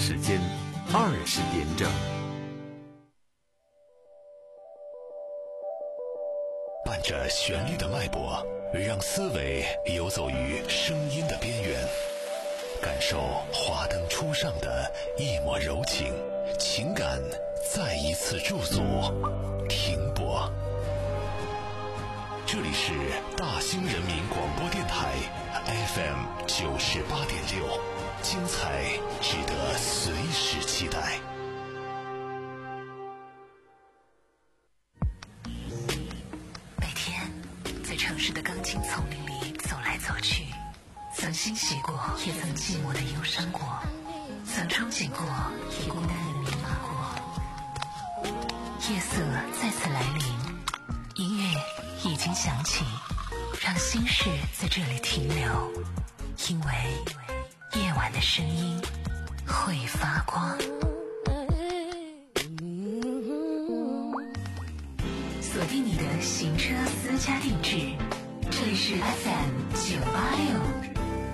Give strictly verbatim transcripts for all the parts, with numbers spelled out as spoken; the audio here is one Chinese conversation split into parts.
时间二十点整。 伴着旋律的脉搏，让思维游走于声音的边缘，感受华灯初上的一抹柔情，情感再一次驻足停泊。这里是大兴人民广播电台 F M 九十八点六，精彩值得随时期待。 每天在城市的钢筋丛林里走来走去，曾欣喜过，也曾寂寞的忧伤过，曾憧憬过，也孤单的迷茫过。夜色再次来临，音乐已经响起，让心事在这里停留，因为夜晚的声音会发光。锁定你的行车私家定制，这里是 F M 九八六。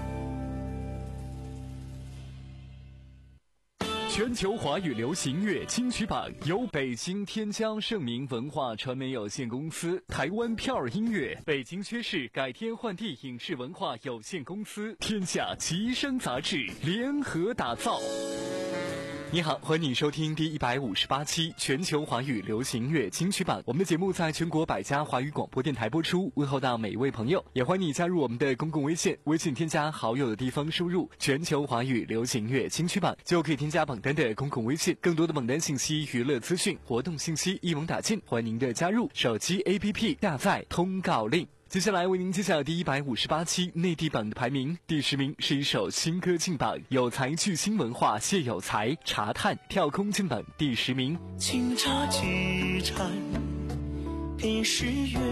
全球华语流行乐金曲榜由北京天江盛明文化传媒有限公司、台湾票儿音乐、北京薛氏改天换地影视文化有限公司、天下吉声杂志联合打造。你好，欢迎你收听第一百五十八期全球华语流行乐金曲榜。我们的节目在全国百家华语广播电台播出，问候到每一位朋友，也欢迎你加入我们的公共微信，微信添加好友的地方输入全球华语流行乐金曲榜，就可以添加榜单的公共微信。更多的榜单信息、娱乐资讯、活动信息一网打尽，欢迎您的加入。手机 A P P 下载通告令。接下来为您揭晓第一百五十八期内地榜的排名。第十名是一首新歌进榜，有才巨星文化谢有才茶炭跳空进榜第十名。 清茶几盏品诗月，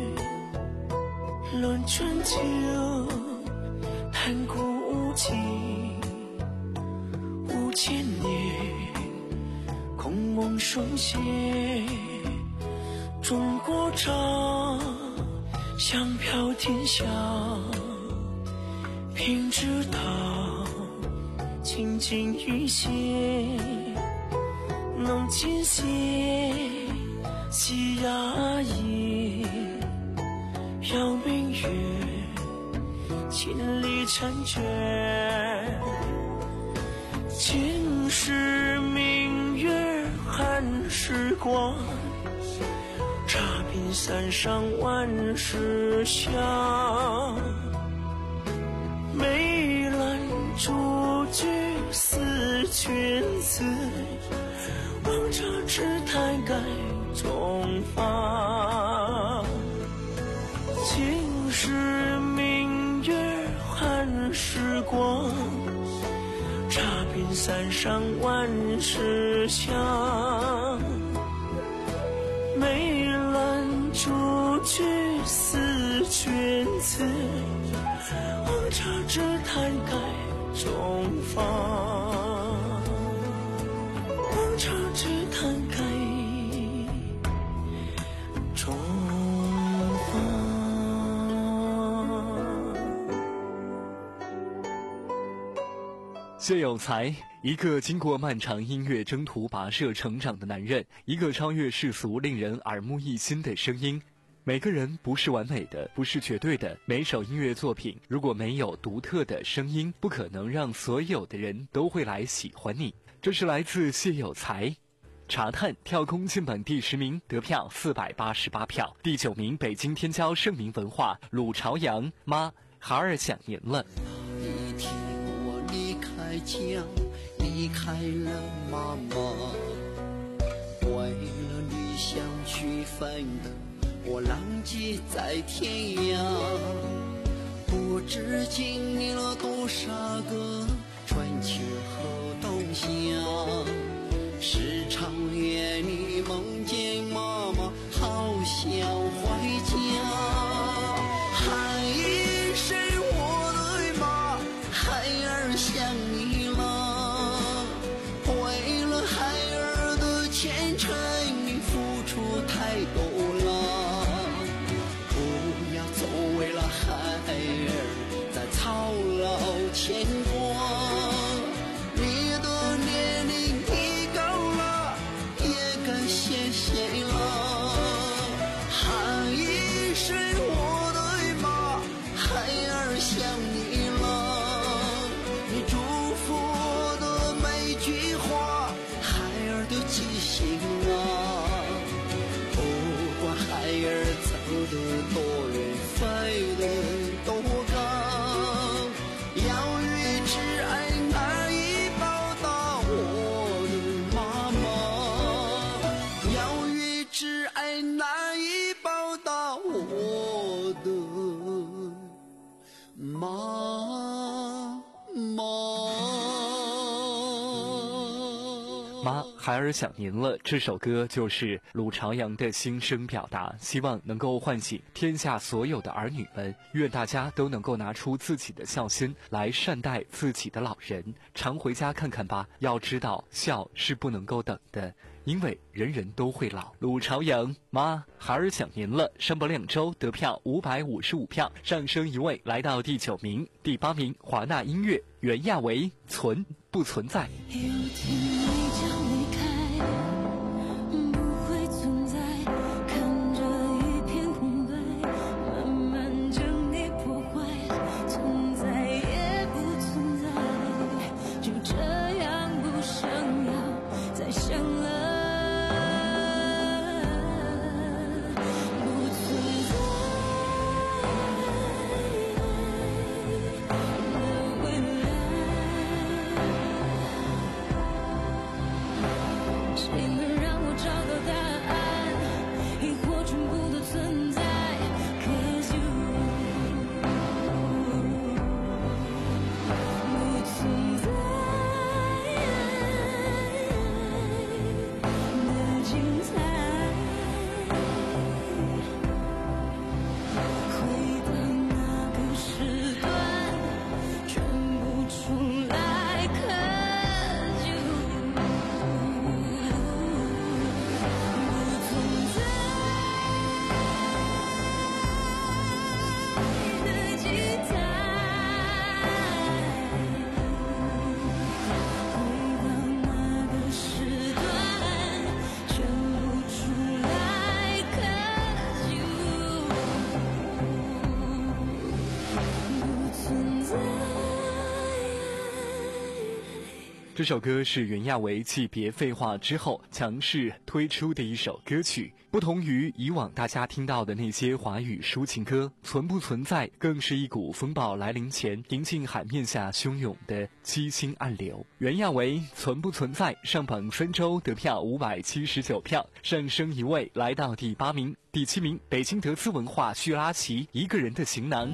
论春秋谈古今，五千年孔孟书写中国茶，香飘天下，品之道，清净于心，能尽写细雅意，邀明月，千里婵娟，今时明月汉时光，茶品三上万事香，梅兰竹菊思君子，王茶之台盖中发，今时明月汉时光，茶品三上万事香，梅兰竹菊思君子，王茶之台盖中发，王茶之台盖中发。 谢有才，一个经过漫长音乐征途跋涉成长的男人，一个超越世俗令人耳目一新的声音。每个人不是完美的，不是绝对的，每首音乐作品如果没有独特的声音，不可能让所有的人都会来喜欢你。这是来自谢有才茶炭跳空进榜第十名，得票四百八十八票。第九名北京天骄盛明文化鲁朝阳妈孩儿想您了。 那一天我离开家，离开了妈妈，为了理想去奋斗，我浪迹在天涯，不知经历了多少个春秋和冬夏，时常夜里梦见妈妈，好想回家。喊一声我的妈，孩儿想你了，为了孩儿的前程你付出太多了，不要总为了孩儿在操劳牵挂，你的记性啊。不管孩儿走得多远，飞得多高，要一直爱难以报答我的妈妈，要一直爱难以报答我的妈妈。 妈，孩儿想您了。这首歌就是鲁朝阳的心声表达，希望能够唤醒天下所有的儿女们，愿大家都能够拿出自己的孝心来善待自己的老人，常回家看看吧。要知道，孝是不能够等的，因为人人都会老。鲁朝阳，妈，孩儿想您了。上播两周得票五百五十五票，上升一位来到第九名。第八名，华纳音乐，袁娅维，存不存在。 有天你将离开，不会存在，看着一片空白，慢慢将你破坏，存在也不存在，就这样不想要再想了。谁能让我找到答案？疑惑全部都存在 ，Cause you 不存在的精彩。回到那个时段，全部重来 ，Cause you。 这首歌是袁娅维继别废话之后强势推出的一首歌曲，不同于以往大家听到的那些华语抒情歌，存不存在更是一股风暴来临前迎进海面下汹涌的激心暗流。袁娅维存不存在上榜三周得票五百七十九票，上升一位来到第八名。第七名，北京德资文化叙拉奇，一个人的行囊。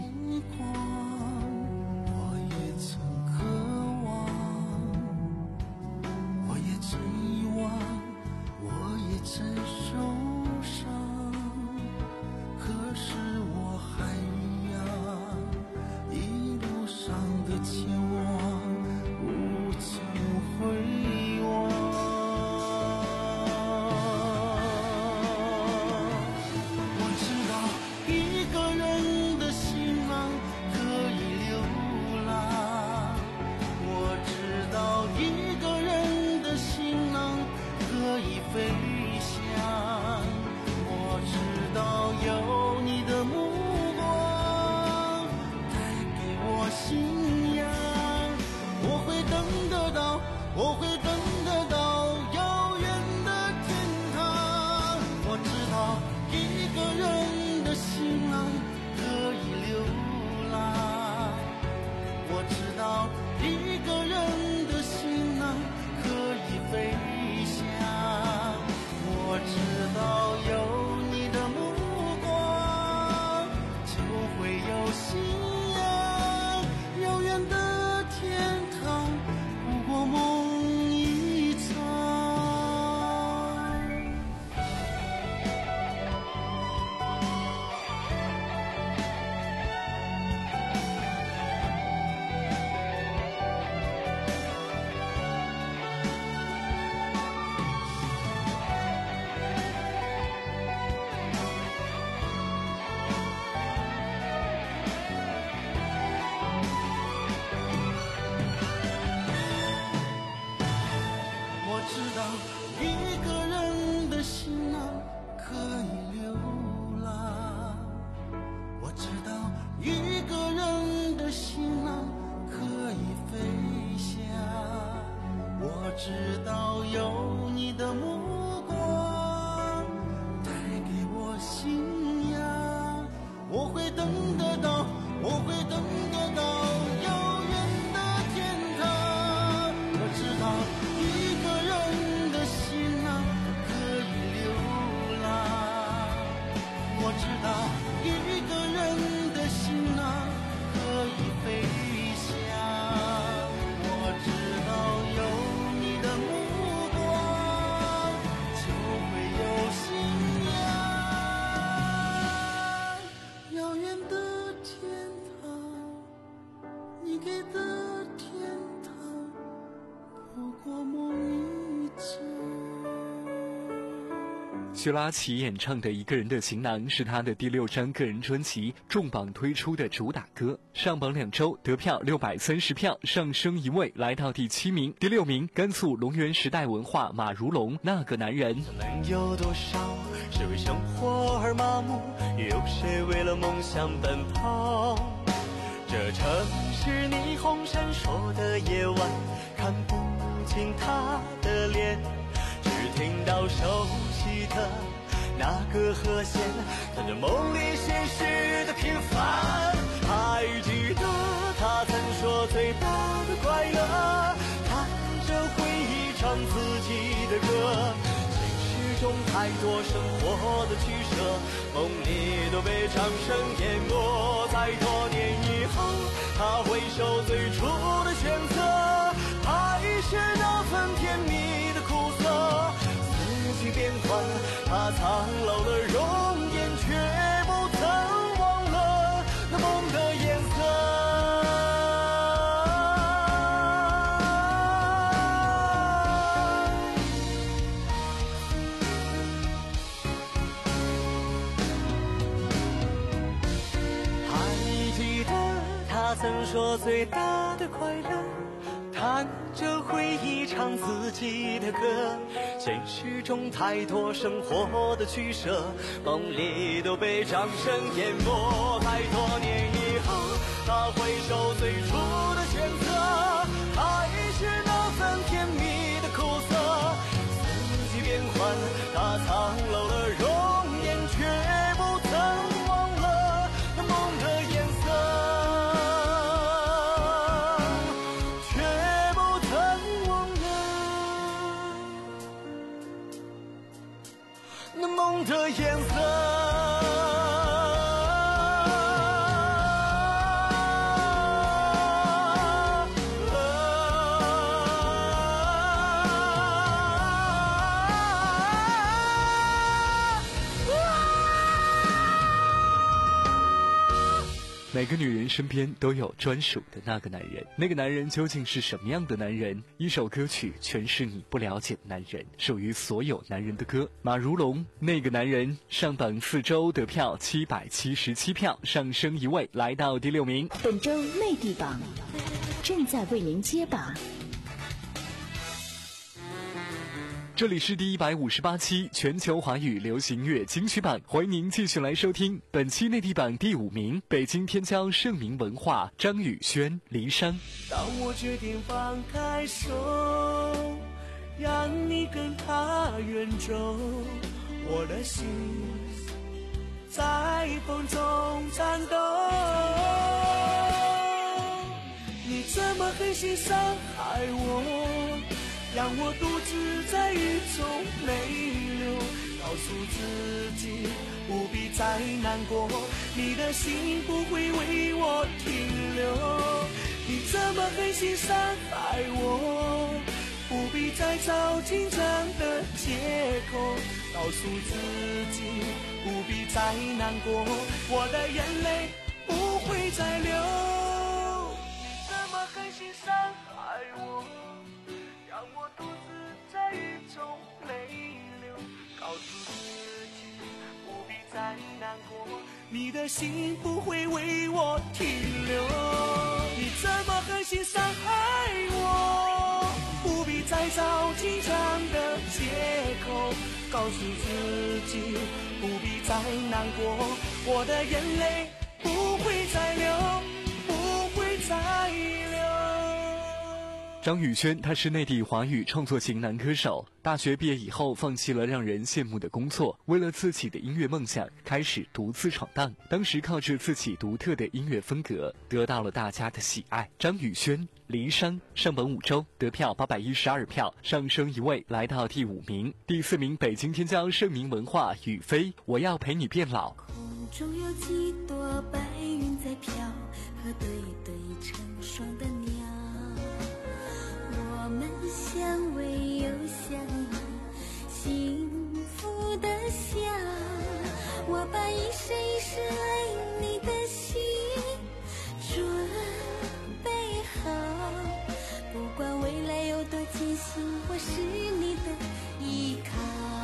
我会等得到遥远的天堂。我知道一个人的行囊可以流浪，我知道一个人的行囊可以飞翔。我知道有你的目光，就会有信仰。遥远的天堂，不过梦。我知道有你的目光带给我信仰，我会等得到，我会等得到遥远的天堂。我知道一个人的心啊可以流浪，我知道一个人的心啊可以飞翔，我知道有你的目光就会有信仰。遥远的天堂，你给的天堂不过梦一场。 薛拉奇演唱的《一个人的行囊》是他的第六张个人专辑重磅推出的主打歌，上榜两周得票六百三十票，上升一位来到第七名。第六名，甘肃龙源时代文化马如龙《那个男人》。 能有多少是为生活而麻木，有谁为了梦想奔跑？这城市霓虹闪烁的夜晚，看不清他的脸，只听到熟悉的那个和弦，看着梦里现实的平凡。还记得他曾说最大的快乐，弹着回忆唱自己的歌，现实中太多生活的取舍，梦里都被掌声淹没。在多年以后，他回首最初的选择，还是那份甜蜜的苦涩。四季变换，他苍老的容颜，却不曾忘了那梦的颜色。还记得他曾说最大的快乐，弹着回忆唱自己的歌，现实中太多生活的取舍，梦里都被掌声淹没。在多年以后，他回首最初的选择，还是那份甜蜜的苦涩。四季变换，他苍老的容颜，却不曾忘了那梦的颜色。那梦的颜色。 每个女人身边都有专属的那个男人，那个男人究竟是什么样的男人？一首歌曲诠释你不了解的男人，属于所有男人的歌。马如龙《那个男人》上榜四周得票七百七十七票，上升一位来到第六名。 本周内地榜正在为您揭榜。 这里是第一百五十八期全球华语流行乐金曲榜，欢迎您继续来收听本期内地榜第五名，北京天骄盛名文化张宇轩《离殇》。 当我决定放开手，让你跟他远走，我的心在风中颤抖。你怎么狠心伤害我，让我独自在雨中泪流，告诉自己不必再难过，你的心不会为我停留。你怎么狠心伤害我，不必再找紧张的借口，告诉自己不必再难过，我的眼泪不会再流。你怎么狠心伤害我，让我独自在雨中泪流，告诉自己不必再难过，你的心不会为我停留。你怎么狠心伤害我，不必再找紧张的借口，告诉自己不必再难过，我的眼泪不会再流，不会再流。 张宇轩，他是内地华语创作型男歌手。大学毕业以后，放弃了让人羡慕的工作，为了自己的音乐梦想，开始独自闯荡。当时靠着自己独特的音乐风格，得到了大家的喜爱。张宇轩，骊山上本五洲，得票八百一十二票，上升一位来到第五名。第四名，北京天骄盛名文化雨飞，我要陪你变老。 空中有几朵白云在飘，和对对成双的鸟，我们相偎又相依，幸福的笑。我把一生一世爱你的心准备好，不管未来有多艰辛，我是你的依靠。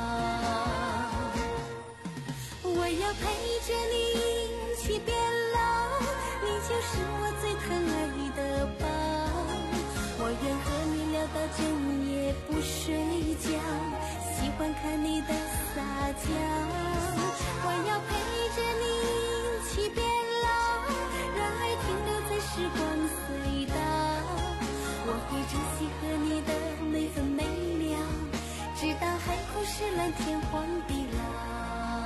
我要陪着你一起变老，你就是我最疼爱的宝。我愿和你聊到整夜不睡觉，喜欢看你的撒娇。我要陪着你一起变老，让爱停留在时光隧道。我会珍惜和你的每分每秒，直到海枯石烂天荒地老。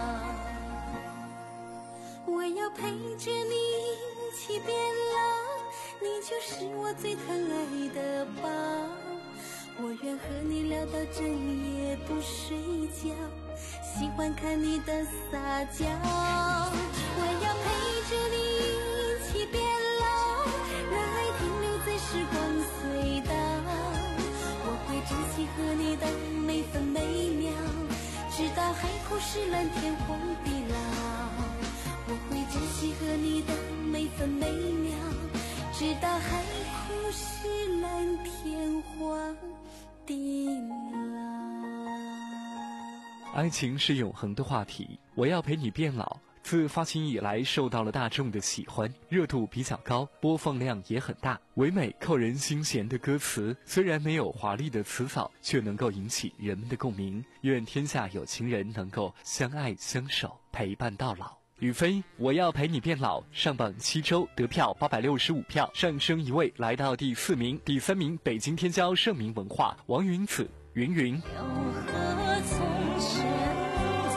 我要陪着你一起变老，你就是我最疼爱的宝。我愿和你聊到整夜不睡觉，喜欢看你的撒娇。我要陪着你一起变老，让爱停留在时光隧道。我会珍惜和你的每分每秒，直到海枯石烂天荒地老。我会珍惜和你的每分每秒，直到海枯石烂天荒地老。 爱情是永恒的话题，我要陪你变老。自发行以来受到了大众的喜欢，热度比较高，播放量也很大。唯美扣人心弦的歌词，虽然没有华丽的词藻，却能够引起人们的共鸣。愿天下有情人能够相爱相守，陪伴到老。雨飞，我要陪你变老，上榜七周，得票八百六十五票，上升一位来到第四名。第三名，北京天骄盛名文化王云子，云云。 又何从选择？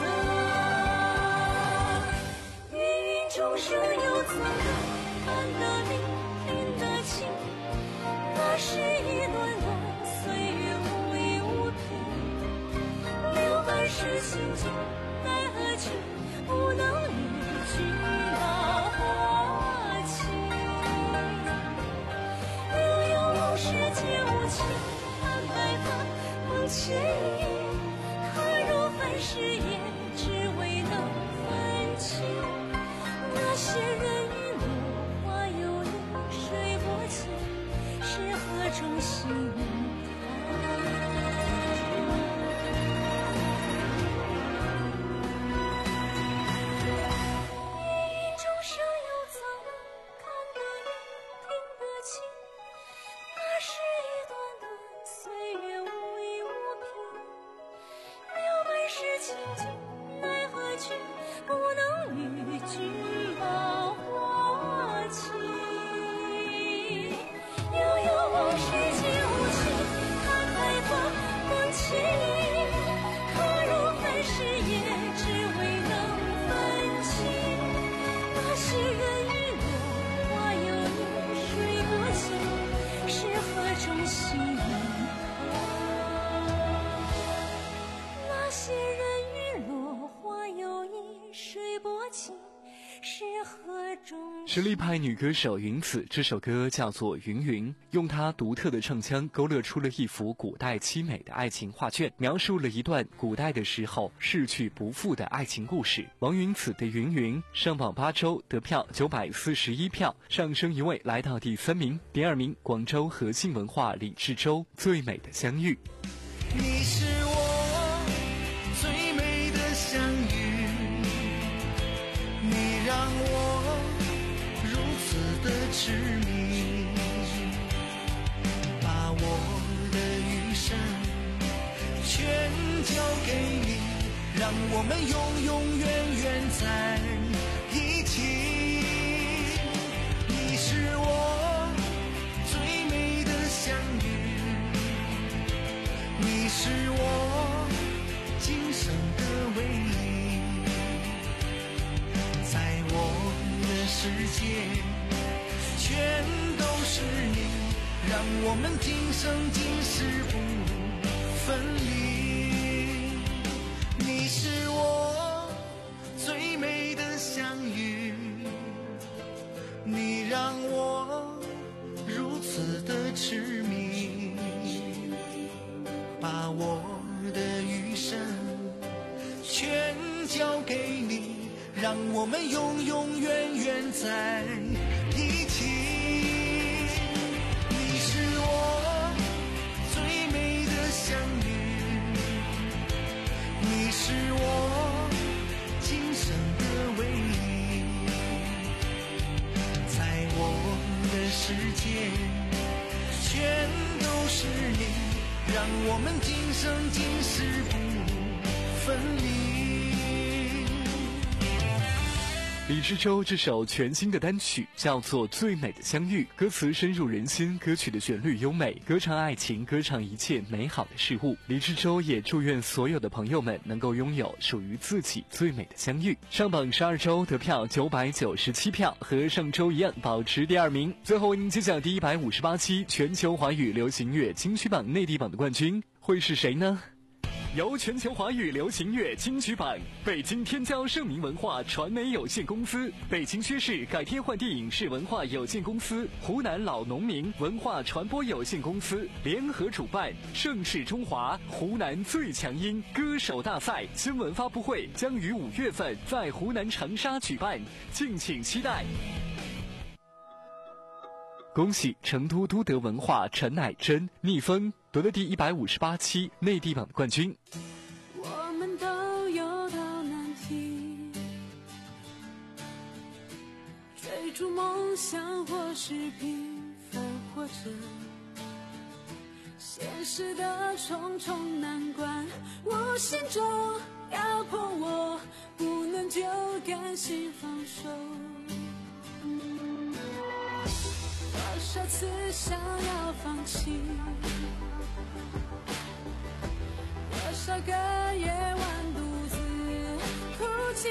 芸芸众生又怎能看得明，听得清？那是一段段岁月无依无凭，留半世心境，奈何却不能与君那花情。悠悠往事皆无情，看白发梦牵引，可如凡世也只为能分清。那些人语落花有意，水波情，是何种心实力派女歌手云子，这首歌叫做《云云》，用她独特的唱腔勾勒出了一幅古代凄美的爱情画卷，描述了一段古代的时候逝去不复的爱情故事。王云子的《云云》上榜八周，得票九百四十一票，上升一位来到第三名。第二名，广州和信文化李志洲，《最美的相遇》。 你是我最美的相遇，你让我如此的痴迷，把我的余生全交给你，让我们永永远远在一起。你是我最美的相遇， 你是我今生的唯一，在我的世界全都是你，让我们今生今世不分离。你是我最美的相遇，你让我如此的痴迷，把我的余生全交给你，让我们永永远远在一起。你是我最美的相遇，你是我今生的唯一，在我的世界全都是你，让我们今生今世不分离。 李志洲这首全新的单曲叫做《最美的相遇》，歌词深入人心，歌曲的旋律优美，歌唱爱情，歌唱一切美好的事物。李志洲也祝愿所有的朋友们能够拥有属于自己最美的相遇。上榜十二周得票九百九十七票，和上周一样保持第二名。最后为您揭晓第一百五十八期全球华语流行乐金曲榜内地榜的冠军会是谁呢？由全球华语流行乐金曲榜、北京天骄盛名文化传媒有限公司、北京薛氏改天换地影视文化有限公司、湖南老农民文化传播有限公司联合主办，盛世中华湖南最强音歌手大赛新闻发布会将于五月份在湖南长沙举办，敬请期待。恭喜成都都德文化陈乃真逆风夺得第一百五十八期内地榜的冠军。 我们都有道难题，追逐梦想或是平凡活着，现实的重重难关无形中压迫我，不能就甘心放手。多少次想要放弃，多少个夜晚独自哭泣，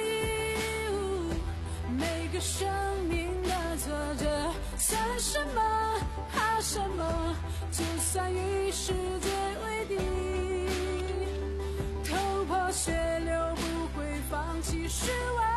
每个生命的挫折算什么怕什么，就算与世界为敌，头破血流不会放弃失望。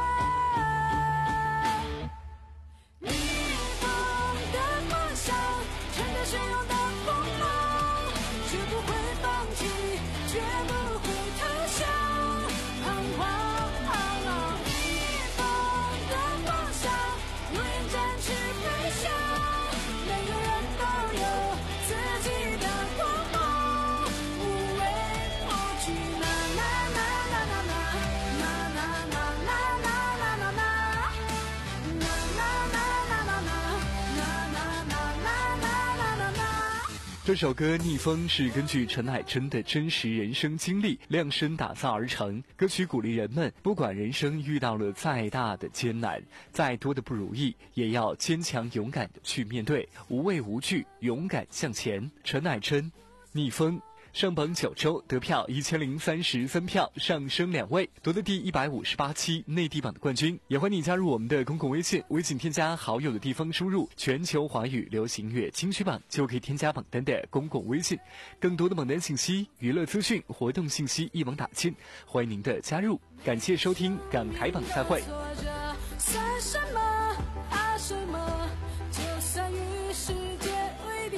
汹涌的光芒，绝不会放弃，绝不会投降，彷徨逆风的方向，永远展翅飞翔。每个人都有自己的光芒，无畏无惧。啦啦啦啦啦啦，啦啦啦啦啦啦啦啦，啦啦啦啦啦啦，啦啦啦啦啦。 这首歌《逆风》是根据陈乃真的真实人生经历量身打造而成。歌曲鼓励人们，不管人生遇到了再大的艰难，再多的不如意，也要坚强勇敢的去面对，无畏无惧，勇敢向前。陈乃真《逆风》上榜九周，得票一千零三十三票，上升两位，夺得第一百五十八期内地榜的冠军。也欢迎你加入我们的公共微信，微信添加好友的地方输入全球华语流行乐金曲榜，就可以添加榜单的公共微信。更多的榜单信息、娱乐资讯、活动信息一网打尽，欢迎您的加入。感谢收听港台榜赛会。 算什么怕什么，就算与世界为敌，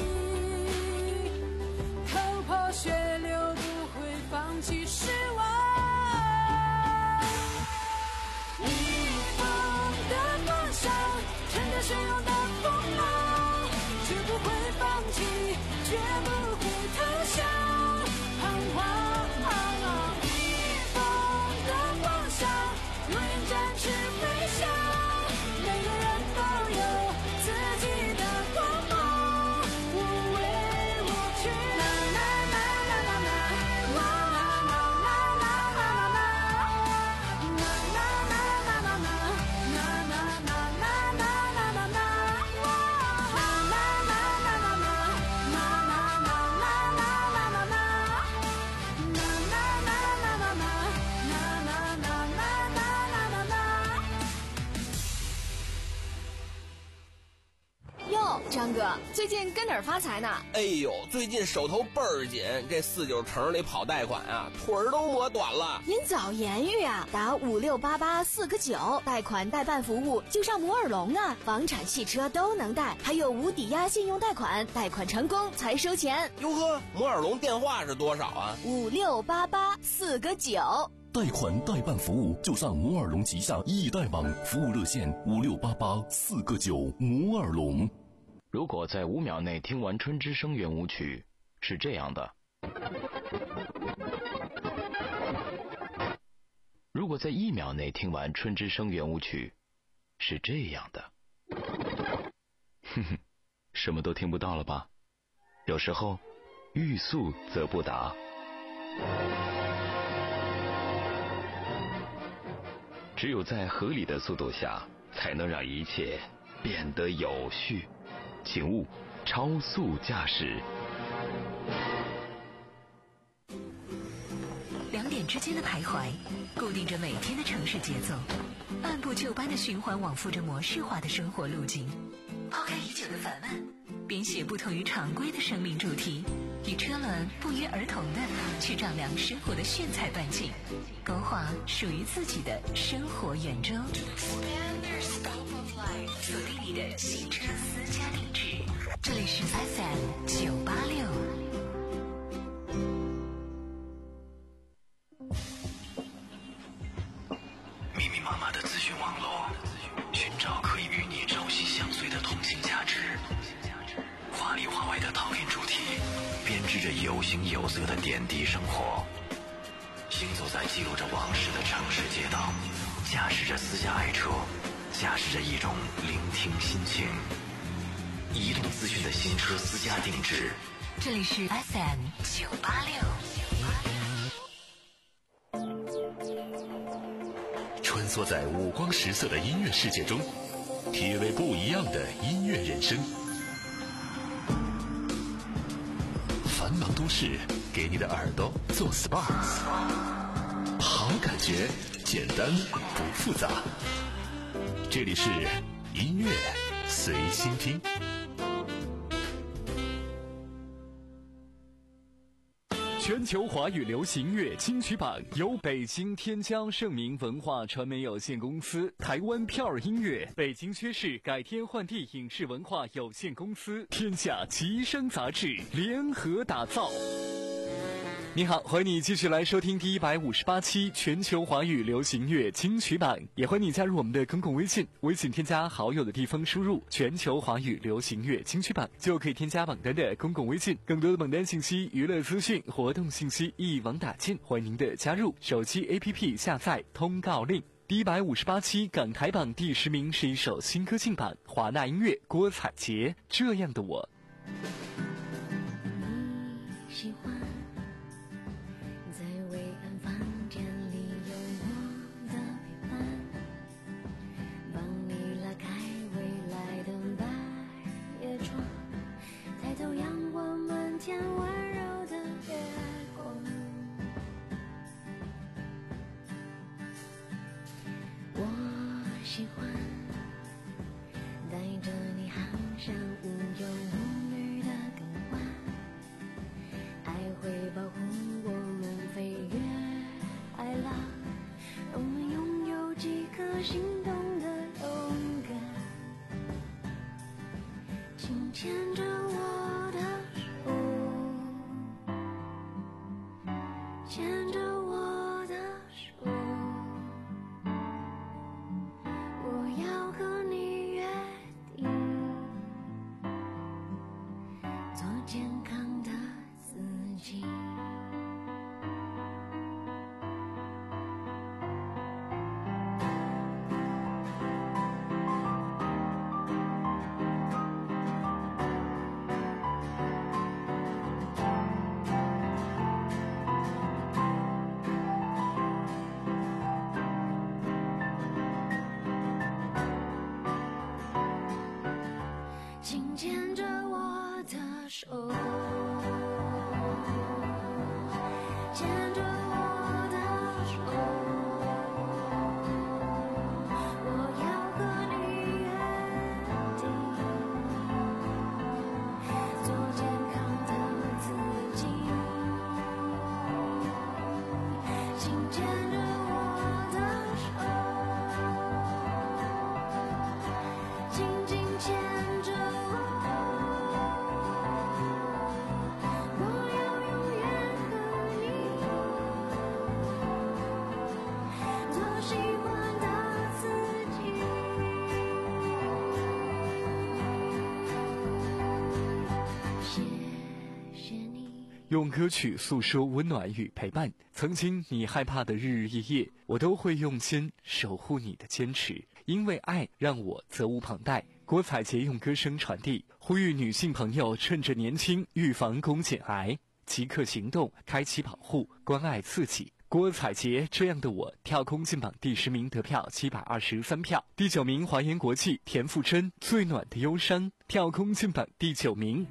头破血流不会放弃失望。逆风的方向，乘着汹涌的风浪，绝不会放弃，绝不会投降，彷徨逆风的方向，永远展翅飞翔。每个人都有自己的光芒，无畏无惧。啦啦啦啦啦啦啦啦啦啦。 张哥，最近跟哪儿发财呢？ 哎呦，最近手头倍儿紧，这四九城里跑贷款啊，腿儿都磨短了。 您早言语啊，打五六八八四个九，贷款代办服务就上摩尔龙啊，房产、汽车都能贷，还有无抵押信用贷款，贷款成功才收钱。 哟呵，摩尔龙电话是多少啊？ 五六八八四个九。 贷款代办服务就上摩尔龙旗下易贷网，服务热线五六八八四个九。摩尔龙。 如果在五秒内听完春之声圆舞曲，是这样的；如果在一秒内听完春之声圆舞曲，是这样的。哼哼，什么都听不到了吧？有时候欲速则不达。只有在合理的速度下，才能让一切变得有序。请勿超速驾驶。 两点之间的徘徊，固定着每天的城市节奏，按部就班的循环往复着模式化的生活路径。抛开已久的烦闷，编写不同于常规的生命主题，与车轮不约而同的去丈量生活的炫彩半径，勾画属于自己的生活圆周。锁定你的新车私家定制，这里是 F M 九八六。 密密麻麻的资讯网络，寻找可以与你朝夕相随的通信价值。华里华外的陶冶主题，编织着有形有色的点滴生活。行走在记录着往事的城市街道，驾驶着私家爱车，驾驶着一种聆听心情。移动资讯的新车私家定制， 这里是 F M 九八六。 穿梭在五光十色的音乐世界中，体味不一样的音乐人生。繁忙都市给你的耳朵做 S P A， 好感觉，简单不复杂。这里是音乐随心听。 全球华语流行乐金曲榜由北京天江盛明文化传媒有限公司、台湾票儿音乐、北京薛氏改天换地影视文化有限公司、天下吉声杂志联合打造。你好，欢迎你继续来收听第一百五十八期全球华语流行乐金曲榜，也欢迎你加入我们的公共微信，微信添加好友的地方输入全球华语流行乐金曲榜，就可以添加榜单的公共微信，更多的榜单信息、娱乐资讯、活动信息一网打尽，欢迎您的加入。手机 A P P 下载通告令。第一百五十八期港台榜第十名是一首新歌进榜，华纳音乐郭采洁这样的我。 你喜欢在微暗房间里有我的陪伴，帮你拉开未来的百叶窗，抬头仰望满天温柔的月光。我喜欢带着你航向无忧无虑的港湾，爱会保护我们飞越海浪，让我们拥有几颗心动的勇敢，请牵着我的手，牵着我的手，我要和你约定，做健康的自己。请牵着我的手，牵着我的手，我要和你约定， 用歌曲诉说温暖与陪伴，曾经你害怕的日日夜夜，我都会用心守护你的坚持，因为爱让我责无旁贷。郭采洁用歌声传递，呼吁女性朋友趁着年轻预防宫颈癌，即刻行动，开启保护，关爱自己。郭采洁这样的我跳空进榜第十名得票七百二十三票，第九名华研国际田馥甄最暖的忧伤跳空进榜第九名。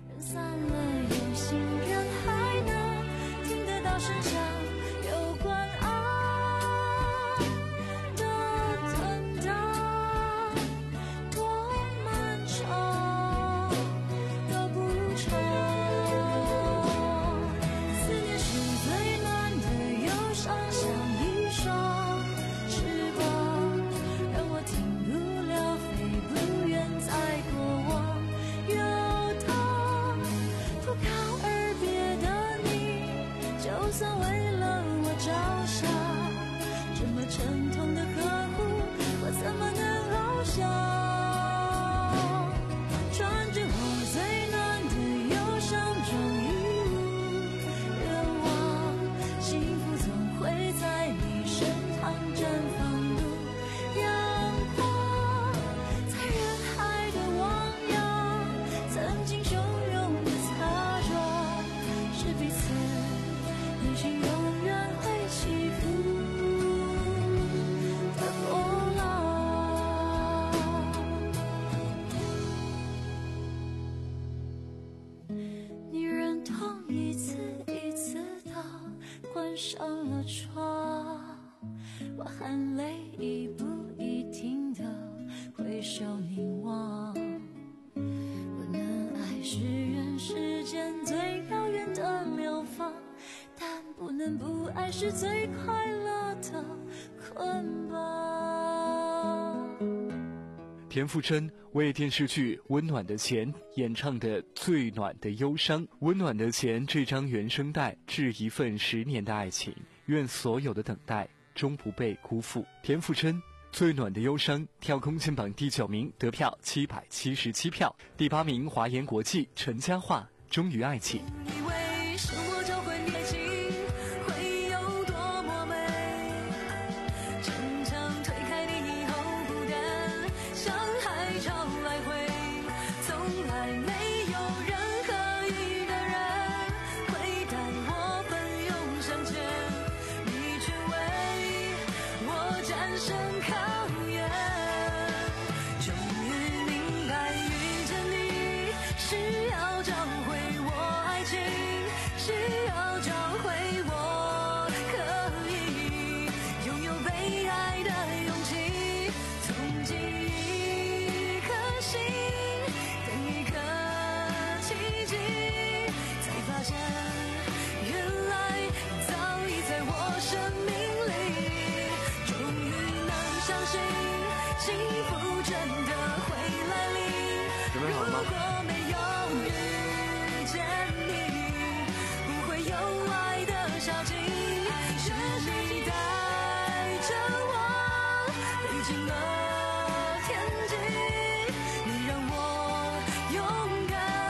上了窗，我含泪一步一停地回首凝望。不能爱是人世间最遥远的流放，但不能不爱是最快乐的捆绑。 田馥甄为电视剧《温暖的钱》演唱的《最暖的忧伤》。《温暖的钱》这张原声带致一份十年的爱情，愿所有的等待终不被辜负。田馥甄《最暖的忧伤》跳空进榜第九名，得票七百七十七票。第八名华研国际陈嘉桦《忠于爱情》。 以为生活教会你爱情会有多么美，城墙推开你以后孤单像海潮来回，从来没有任何一个人会带我奋勇向前，你却为我战胜考验。终于明白遇见你是要找回我爱情，是要找回我可以拥有被爱的勇气，从记忆一颗心等一颗奇迹，才发现原来早已在我生命里。终于能相信幸福真的会来临，如果没有遇见你，不会有爱的小径，是你带着我历经了天际，你让我勇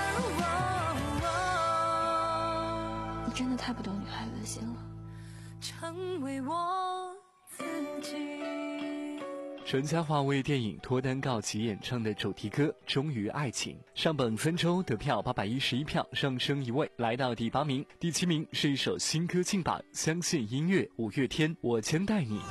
敢。你真的太不懂女孩子的心了，成为我自己。 陈嘉桦为电影脱单告急演唱的主题歌《忠于爱情》上榜三周，得票八百一十一票，上升一位，来到第八名。第七名是一首新歌进榜，相信音乐五月天《我将带你》。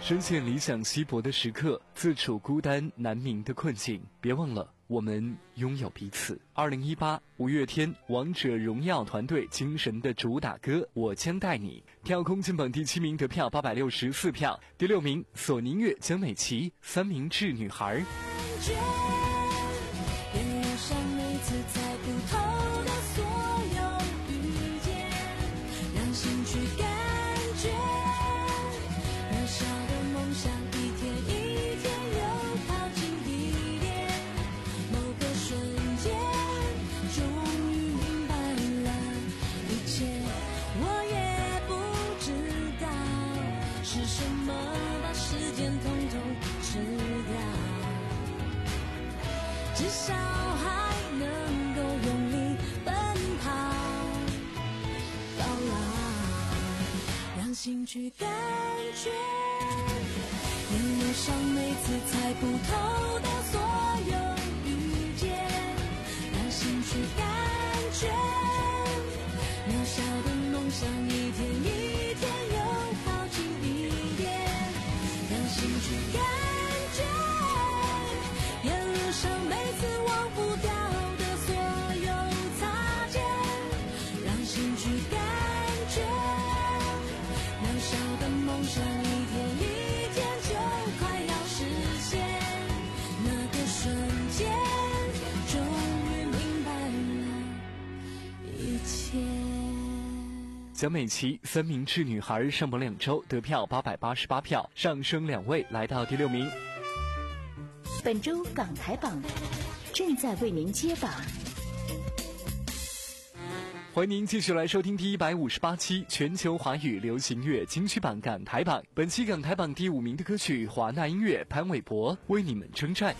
深陷理想稀薄的时刻，自处孤单难明的困境，别忘了我们拥有彼此。二零一八五月天王者荣耀团队精神的主打歌《我将带你》，跳空进榜第七名，得票八百六十四票。第六名索尼乐江美琪《三明治女孩》。 至少还能够用力奔跑到老，让心去感觉沿路上每次猜不透的所有遇见，让心去感觉渺小的梦想一天一天又靠近一点，让心去感觉沿路上每次忘不掉的所有擦肩，让心去感觉渺小的梦想一天一天就快要实现，那个瞬间终于明白了一切。 江美琪《三明治女孩》上榜两周，得票八百八十八票，上升两位，来到第六名。 本周港台榜正在为您揭榜。 欢迎您继续来收听第一百五十八期全球华语流行乐金曲榜港台榜。本期港台榜第五名的歌曲，华纳音乐潘玮柏为你们征战。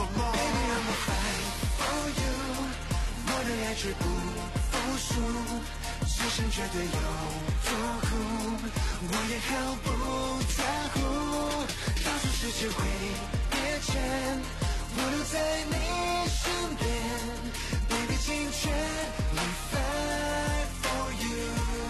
世上绝对有多苦，我也毫不在乎，到处世界会变迁，我留在你身边 Baby 尽全力 fight for you，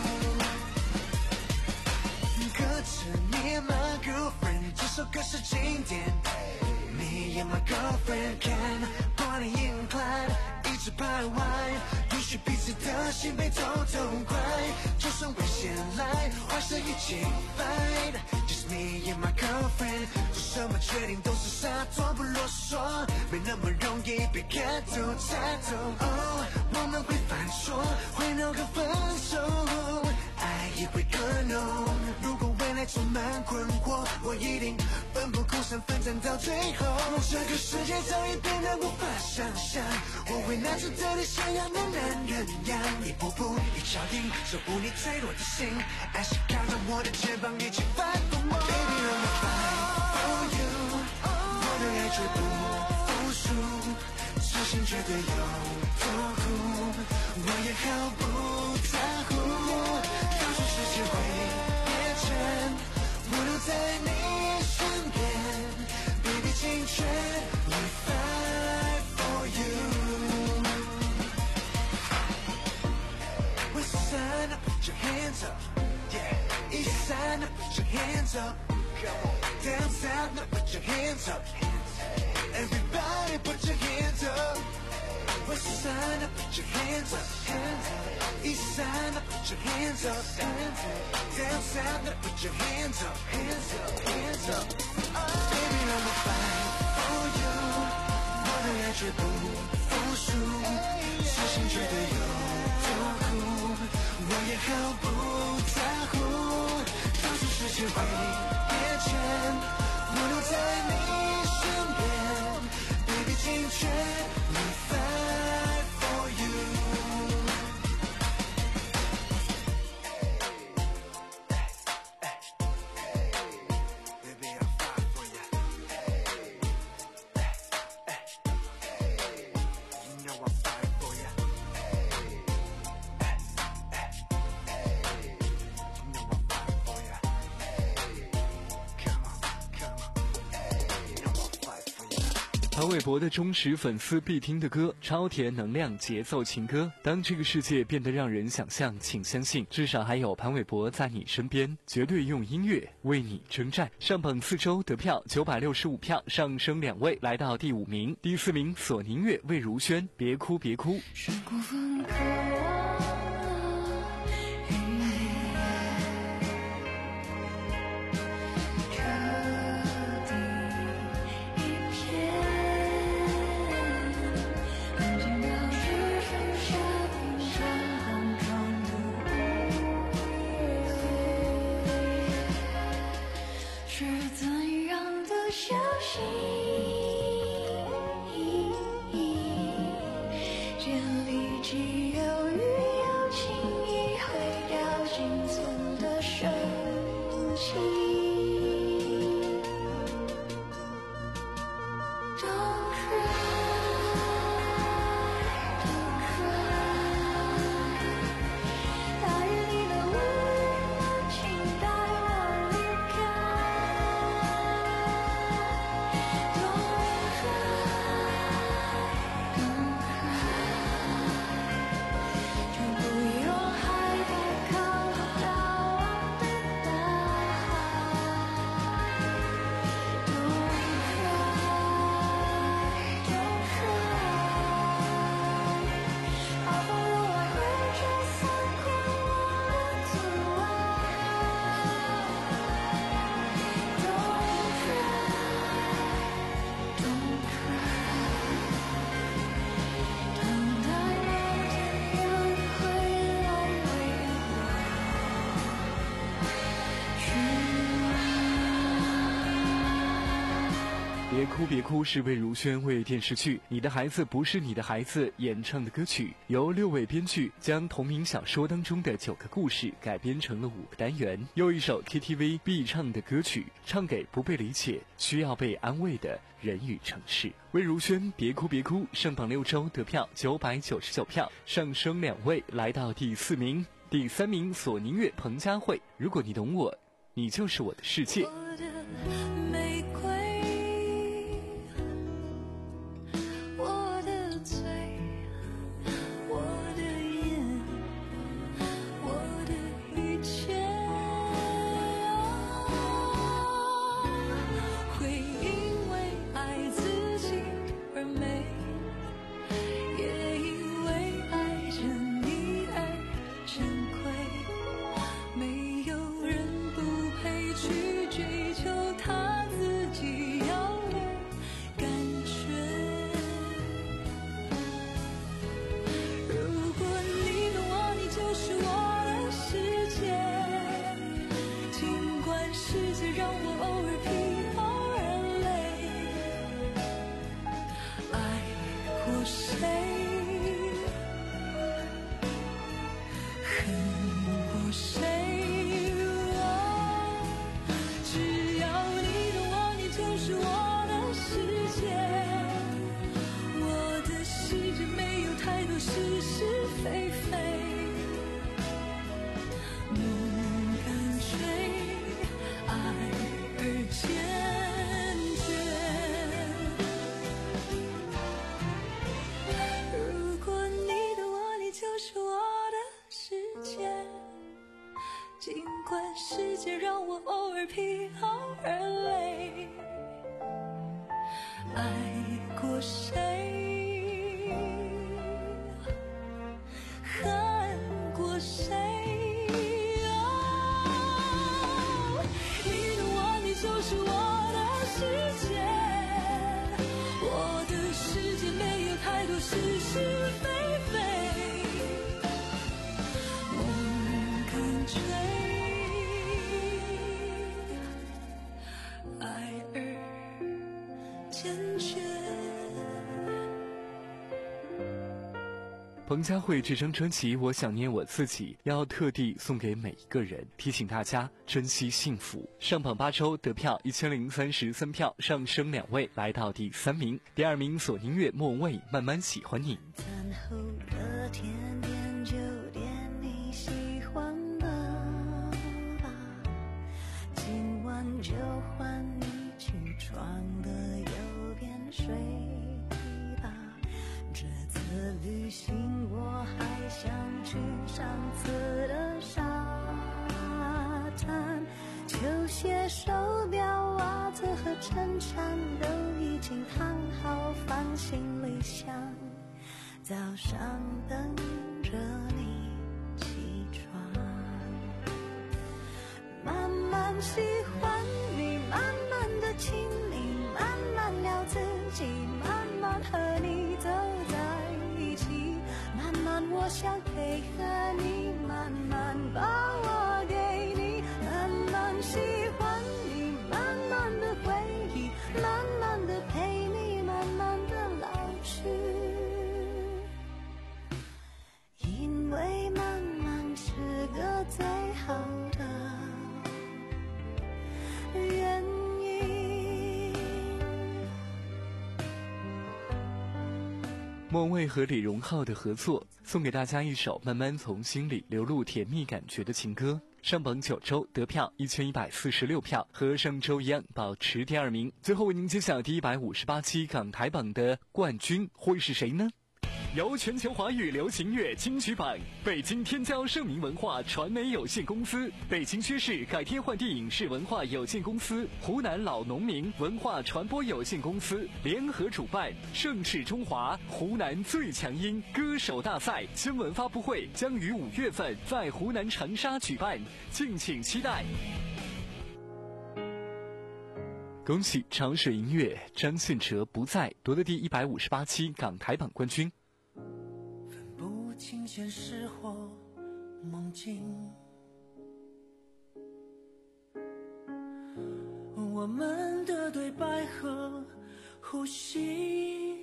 歌词你 my girlfriend， 这首歌是经典，你也 my girlfriend， 看 Bonnie and Clyde 一直徘徊，允许彼此的心被偷偷快，就算危险来，化身一起 fight Just me and my girlfriend， 做什么决定都是洒脱不啰嗦，没那么容易被看透猜透。哦，我们会犯错，会闹个分手，爱也会更浓。如果未来充满困惑，我一定奋不顾身奋战到最后。这个世界早已变得无法想象，我会拿出这里像样的男人样，一步步一脚印守护你脆弱的心，爱是靠着我的肩膀一起 fight for more Baby let me fight for you， 我的爱绝不服输，痴心绝对有多苦，我也毫不在乎，告诉世界会变迁，我留在你身边 Baby 尽全力 fight for you。West side, now put your hands up. Yeah. East side, now put your hands up. Down south, now put your hands up. Everybody put your hands up. West side, now put your hands up. East side, now put your hands up. Down south, now put your hands up. Hands up, hands up. Baby, I'm a fight for you. 我的爱绝不服输，痴心绝对有多苦，我也毫不在乎，到处世界会变迁，我留在你身边 Baby 尽全力 fight for you。 Baby I'll fight for you， You know I'll fight for you。 潘玮柏的忠实粉丝必听的歌，超甜能量节奏情歌。当这个世界变得让人想象，请相信，至少还有潘玮柏在你身边，绝对用音乐为你征战。上榜四周得票九百六十五票，上升两位来到第五名。第四名索宁月魏如萱，别哭别哭。 是过分渴望别哭别哭是魏如萱为电视剧《你的孩子不是你的孩子》演唱的歌曲，由六位编剧将同名小说当中的九个故事改编成了五个单元，又一首 K T V 必唱的歌曲，唱给不被理解、需要被安慰的人与城市。魏如萱别哭别哭上榜六周得票九百九十九票，上升两位来到第四名。第三名索宁月彭佳慧，如果你懂我，你就是我的世界。 尽管世界让我偶尔疲劳而累，爱过谁，恨过谁，哦，你懂我，你就是我的世界，我的世界没有太多是是非非，梦跟吹。 彭佳慧这张专辑《我想念我自己》要特地送给每一个人，提醒大家珍惜幸福。上榜八周得票一千零三十三票，上升两位来到第三名。第二名索宁月莫蔚慢慢喜欢你。 餐后的甜点就点你喜欢的吧，今晚就换你起床的右边睡。 旅行我还想去上次的沙滩，球鞋、手表、袜子和衬衫都已经烫好放行李箱，早上等着你起床。慢慢喜欢你，慢慢的亲你，慢慢聊自己，慢慢和你走在一起，慢慢我想配合你，慢慢把我给你，慢慢喜欢你，慢慢的回忆，慢慢的陪你，慢慢的老去，因为慢慢是个最好的原因。 莫蔚和李荣浩的合作，送给大家一首慢慢从心里流露甜蜜感觉的情歌，上榜九周，得票一千一百四十六票，和上周一样保持第二名。最后为您揭晓第一百五十八期港台榜的冠军会是谁呢？由全球华语流行乐金曲榜、北京天骄盛名文化传媒有限公司、北京薛氏改天换地影视文化有限公司、湖南老农民文化传播有限公司联合主办，盛世中华湖南最强音歌手大赛新闻发布会将于五月份在湖南长沙举办，敬请期待。恭喜潮水音乐张信哲不在夺得第一百五十八期港台榜冠军。 分不清现实或梦境，我们的对白和呼吸，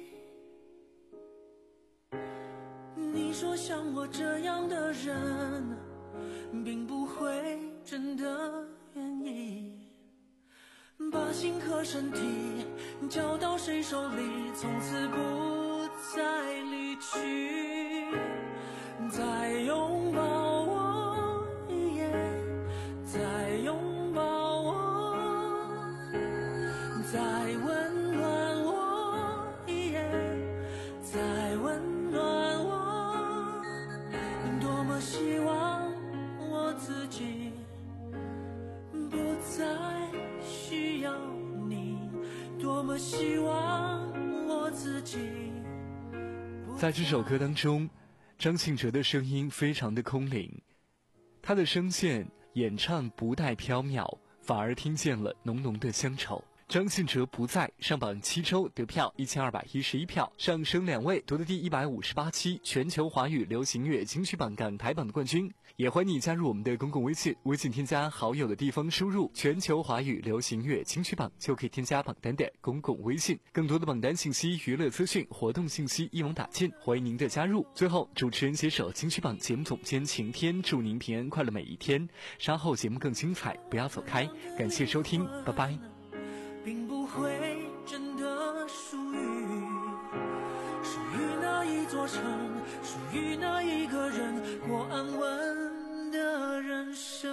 你说像我这样的人并不会真的愿意把心和身体交到谁手里，从此不再离去，再拥抱我一夜，再拥抱我，再温暖我一夜，再温暖我，多么希望我自己不再需要你，多么希望我自己。 在这首歌当中，张信哲的声音非常的空灵，他的声线演唱不带飘渺，反而听见了浓浓的乡愁。张信哲不在上榜七周，得票一千二百一十一票，上升两位，夺得第一百五十八期全球华语流行乐金曲榜港台榜的冠军。也欢迎你加入我们的公共微信，微信添加好友的地方输入全球华语流行乐金曲榜，就可以添加榜单的公共微信。更多的榜单信息、娱乐资讯、活动信息一网打尽，欢迎您的加入。最后，主持人携手金曲榜节目总监晴天，祝您平安快乐每一天。稍后节目更精彩，不要走开。感谢收听，拜拜。 并不会真的属于属于那一座城，属于那一个人，过安稳的人生。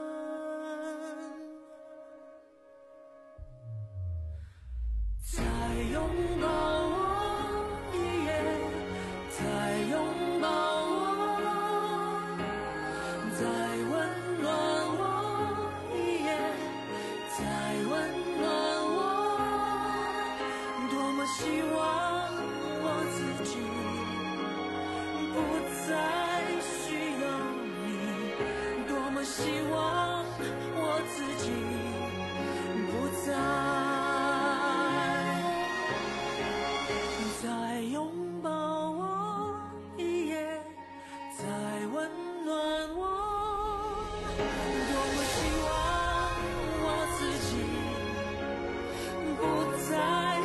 再拥抱我一夜，再拥抱我，再温暖我一夜，再温暖希望我自己不再需要你，多么希望我自己不再再拥抱我一夜，再温暖我，多么希望我自己不再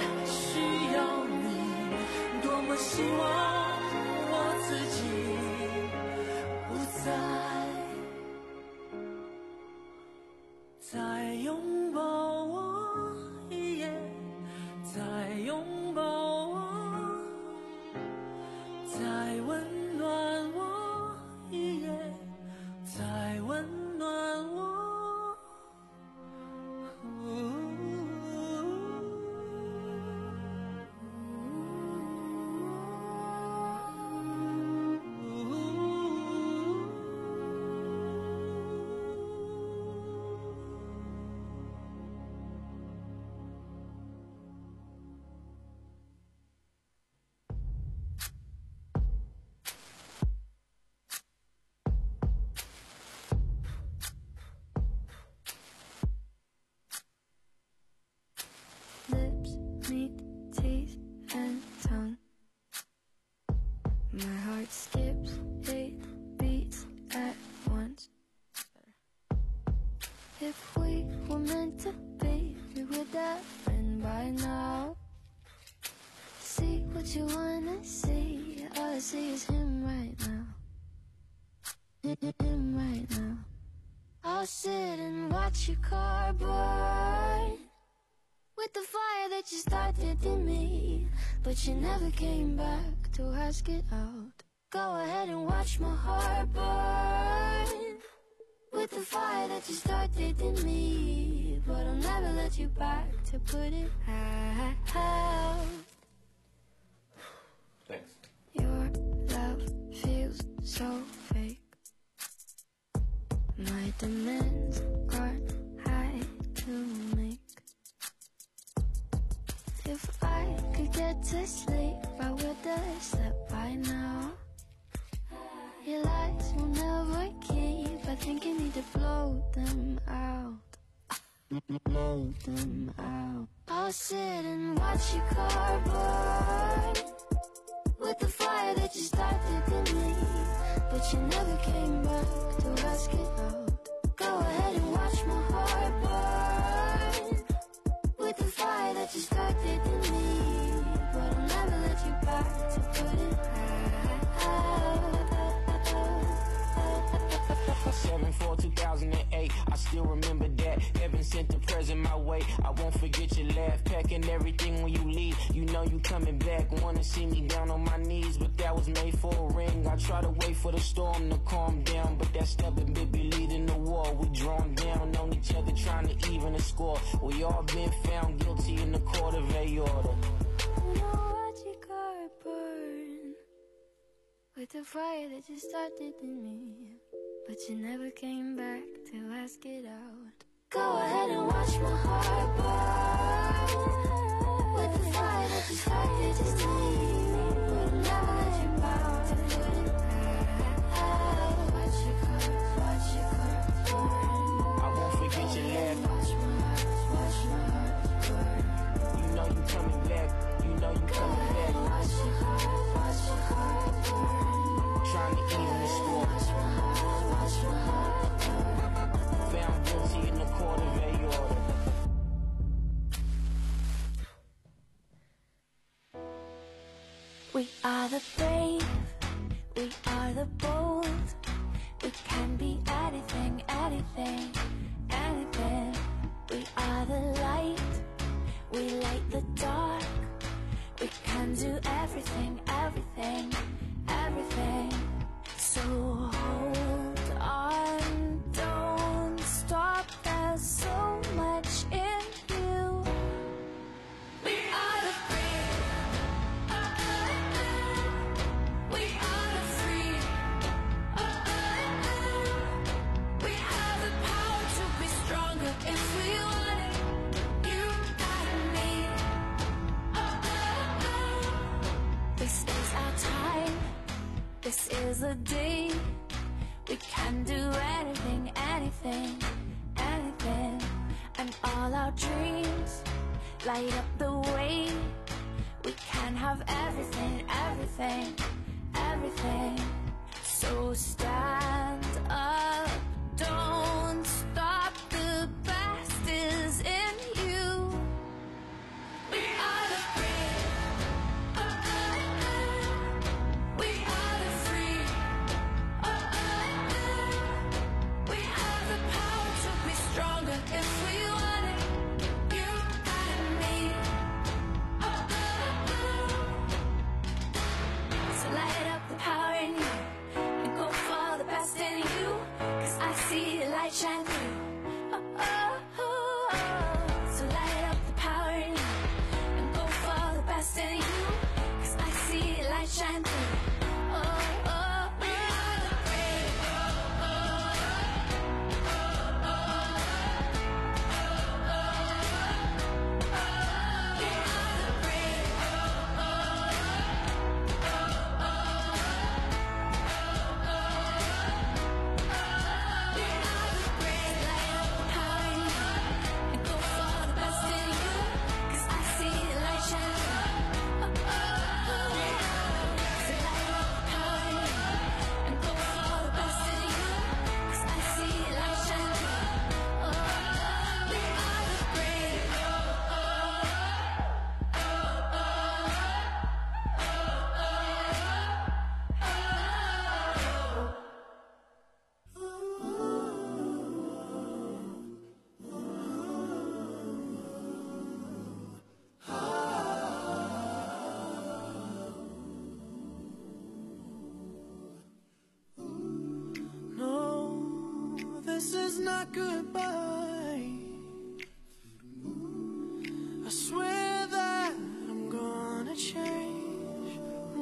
希望我自己不再再拥抱我。 skips eight beats at once. If we were meant to be, we would have been by now. See what you wanna see, all I see is him right now. Him right now. I'll sit and watch your car burn with the fire that you started in me, but you never came back to ask it out. Go ahead and watch my heart burn with the fire that you started in me, but I'll never let you back to put it out. Thanks. Your love feels so fake. My demands are high to make. If I could get to sleep, I would have slept by now. Your lies will never keep, I think you need to blow them out. Blow them out. I'll sit and watch your car burn with the fire that you started in me, but you never came back to ask it out. Go ahead and watch my heart burn with the fire that you started in me, but I'll never let you back to put it out. seven four two thousand eight, I still remember that. Heaven sent the present my way, I won't forget your laugh. Packing everything when you leave, you know you coming back. Wanna see me down on my knees, but that was made for a ring. I try to wait for the storm to calm down, but that stubborn baby leading the war. We drawn down on each other, trying to even the score. We all been found guilty in the court of aorta. Watch your car burn with the fire that you started in me, but you never came back to ask it out. Go ahead and watch my heart burn with the fire that you started in me, but I'll never let you bow to put it out. Watch your car, watch your car burn. I won't forget your laugh. Watch my heart, watch my heart burn. You know you coming back, you know you Go coming ahead back. and watch your heart, watch your heart burn. Trying to even the score. Watch my heart, watch my heart burn. Found guilty in the court of aorta. We are the brave, we are the bold. We can be anything, anything, anything. We are the light, we light the dark. We can do everything, everything, everything. So hold on, don't stop, there's so much in you. We are the brave, we are the free. We have the power to be stronger if we want it. You and me. This is our time, this is the day. We can do anything, anything, anything. And all our dreams light up the way. We can have everything, everything, everything. So stand up, don't stop, the best is in you. We are the brave, we are the free. We have the power to be stronger if we want it. You and me. So light up the power in is not goodbye. I swear that I'm gonna change.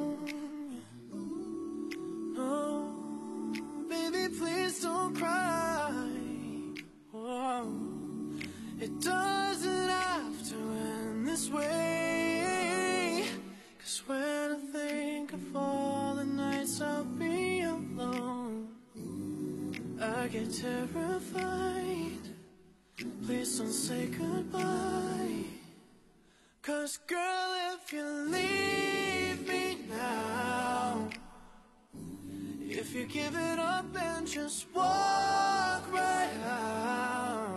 No, baby, please don't cry. Oh, it doesn't have to end this way. 'Cause when I think of all the nights I'll be alone, I get terrified. Please don't say goodbye. 'Cause girl, if you leave me now, if you give it up and just walk right out,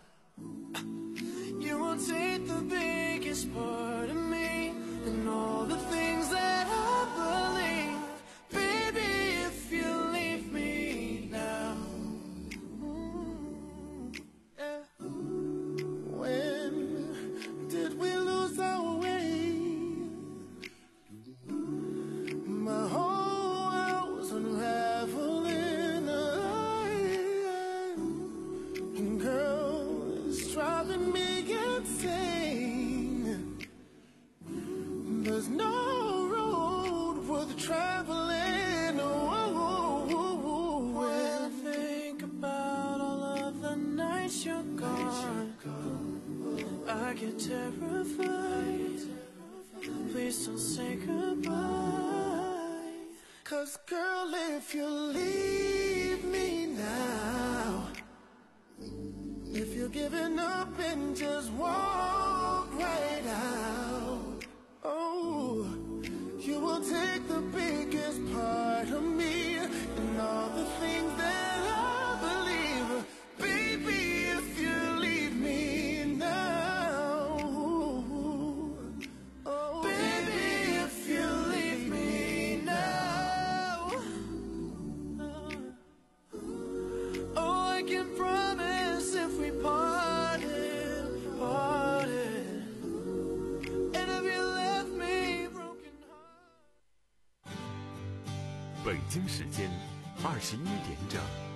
you will take the biggest part of me and all the things that I believe. Baby, if you leave me now. Mm, yeah. When did we lose our way? My whole house unraveling. And girl, it's driving me insane. There's no road worth traveling. Oh, when I think about all of the nights you're gone, I get terrified. Please don't say goodbye. 'Cause girl, if you leave me now, if you're giving up and just walk right out, oh, you will take the biggest part of me and all the things that I believe. Baby, if you leave me now, oh, baby, if you leave me now, oh, I can promise if we parted, parted, and if you left me broken heart. 北京时间二十一点整。